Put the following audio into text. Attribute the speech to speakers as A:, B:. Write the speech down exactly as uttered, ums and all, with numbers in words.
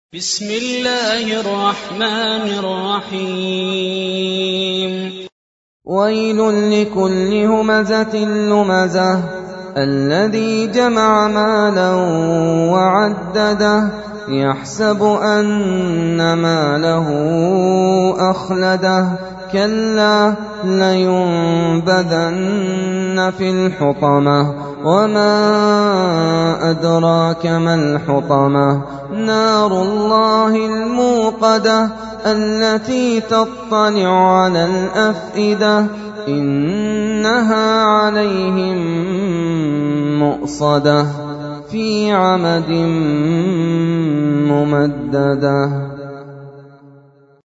A: بسم الله الرحمن الرحيم
B: ويل لكل همزة لمزة الذي جمع مالا وعدده يحسب أن ماله أخلده كلا لينبذن في الحطمة وما أدراك ما الحطمة نار الله الموقدة التي تطلع على الأفئدة إنها عليهم مؤصدة في عمد ممددة.